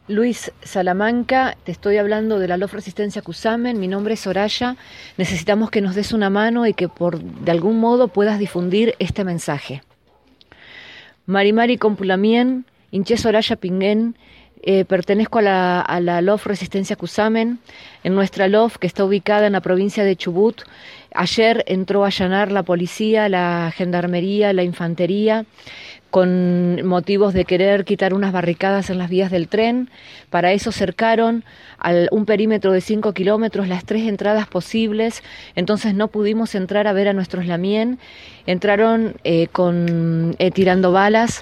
Luis Salamanca, te estoy hablando de la LOF Resistencia Cusamen. Mi nombre es Soraya. Necesitamos que nos des una mano y que de algún modo puedas difundir este mensaje. Marimari Compulamien, Inche Soraya Pinguen, pertenezco a la LOF Resistencia Cusamen. En nuestra LOF, que está ubicada en la provincia de Chubut, ayer entró a allanar la policía, la gendarmería, la infantería, con motivos de querer quitar unas barricadas en las vías del tren. Para eso cercaron un perímetro de 5 kilómetros, las 3 entradas posibles, entonces no pudimos entrar a ver a nuestros lamien. Entraron tirando balas,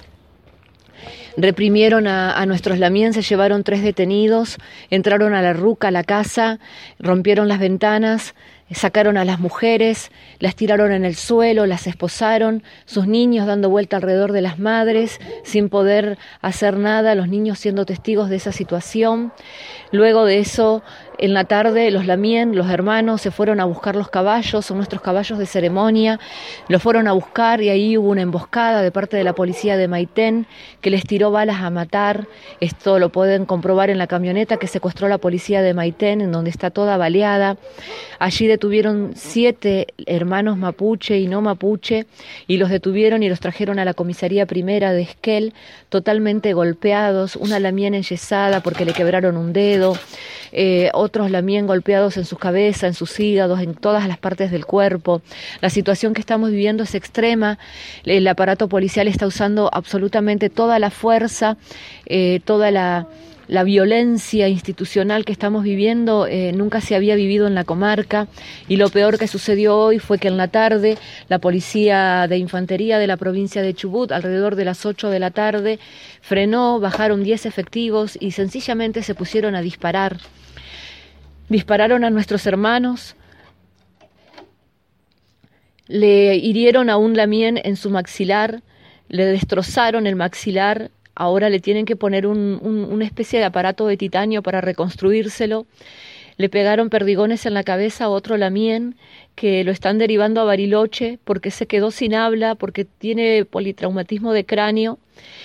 reprimieron a nuestros lamien, se llevaron 3 detenidos, entraron a la ruca, a la casa, rompieron las ventanas, sacaron a las mujeres, las tiraron en el suelo, las esposaron, sus niños dando vuelta alrededor de las madres, sin poder hacer nada, los niños siendo testigos de esa situación. Luego de eso, en la tarde, los lamien, los hermanos, se fueron a buscar los caballos, son nuestros caballos de ceremonia, los fueron a buscar y ahí hubo una emboscada de parte de la policía de Maitén que les tiró balas a matar. Esto lo pueden comprobar en la camioneta que secuestró la policía de Maitén, en donde está toda baleada. Allí detuvieron 7 hermanos mapuche y no mapuche y los detuvieron y los trajeron a la comisaría primera de Esquel, totalmente golpeados, una lamien enyesada porque le quebraron un dedo, otros lamien golpeados en sus cabezas, en sus hígados, en todas las partes del cuerpo. La situación que estamos viviendo es extrema, el aparato policial está usando absolutamente toda la fuerza, toda la violencia institucional que estamos viviendo nunca se había vivido en la comarca, y lo peor que sucedió hoy fue que en la tarde la policía de infantería de la provincia de Chubut, alrededor de las 8 de la tarde, frenó, bajaron 10 efectivos y sencillamente se pusieron a disparar. Dispararon a nuestros hermanos, le hirieron a un lamien en su maxilar, le destrozaron el maxilar. Ahora le tienen que poner una especie de aparato de titanio para reconstruírselo. Le pegaron perdigones en la cabeza a otro lamien que lo están derivando a Bariloche porque se quedó sin habla, porque tiene politraumatismo de cráneo.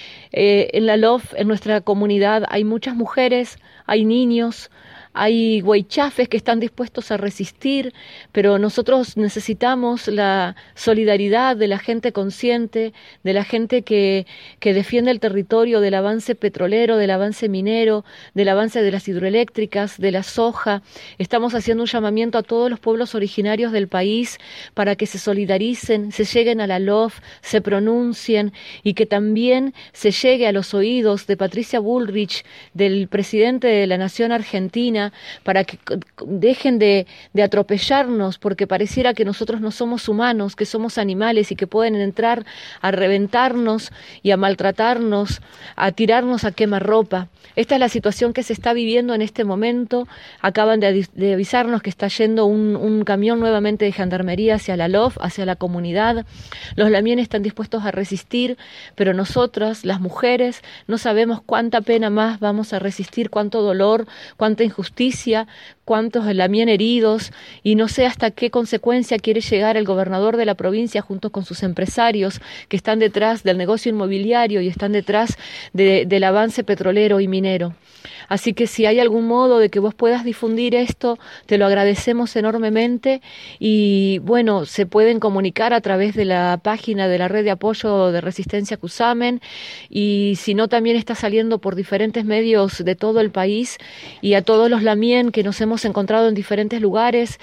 En la LOF, en nuestra comunidad, hay muchas mujeres, hay niños, hay huaychafes que están dispuestos a resistir, pero nosotros necesitamos la solidaridad de la gente consciente, de la gente que defiende el territorio, del avance petrolero, del avance minero, del avance de las hidroeléctricas, de la soja. Estamos haciendo un llamamiento a todos los pueblos originarios del país para que se solidaricen, se lleguen a la LOF, se pronuncien y que también se llegue a los oídos de Patricia Bullrich, del presidente de la Nación Argentina, para que dejen de atropellarnos, porque pareciera que nosotros no somos humanos, que somos animales y que pueden entrar a reventarnos y a maltratarnos, a tirarnos a quemarropa. Esta es la situación que se está viviendo en este momento. Acaban de avisarnos que está yendo un camión nuevamente de gendarmería hacia la LOF, hacia la comunidad. Los lamien están dispuestos a resistir, pero nosotras, las mujeres, no sabemos cuánta pena más vamos a resistir, cuánto dolor, cuánta injusticia, cuántos lamien heridos, y no sé hasta qué consecuencia quiere llegar el gobernador de la provincia junto con sus empresarios que están detrás del negocio inmobiliario y están detrás del avance petrolero y minero. Así que si hay algún modo de que vos puedas difundir esto, te lo agradecemos enormemente. Y bueno, se pueden comunicar a través de la página de la Red de Apoyo de Resistencia Cusamen, y si no, también está saliendo por diferentes medios de todo el país, y a todos los lamien que nos hemos encontrado en diferentes lugares,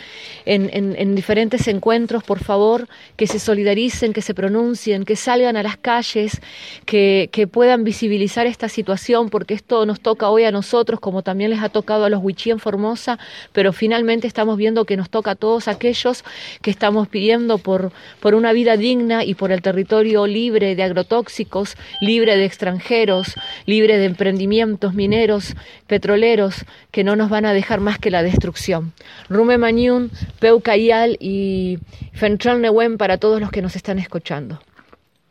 en diferentes encuentros, por favor, que se solidaricen, que se pronuncien, que salgan a las calles, que puedan visibilizar esta situación, porque esto nos toca hoy a nosotros, como también les ha tocado a los wichí en Formosa, pero finalmente estamos viendo que nos toca a todos aquellos que estamos pidiendo por una vida digna y por el territorio libre de agrotóxicos, libre de extranjeros, libre de emprendimientos mineros, petroleros, que no nos van a dejar más que la destrucción. Rume Mañún, Peu Cayal y Fentrol Nehuen para todos los que nos están escuchando.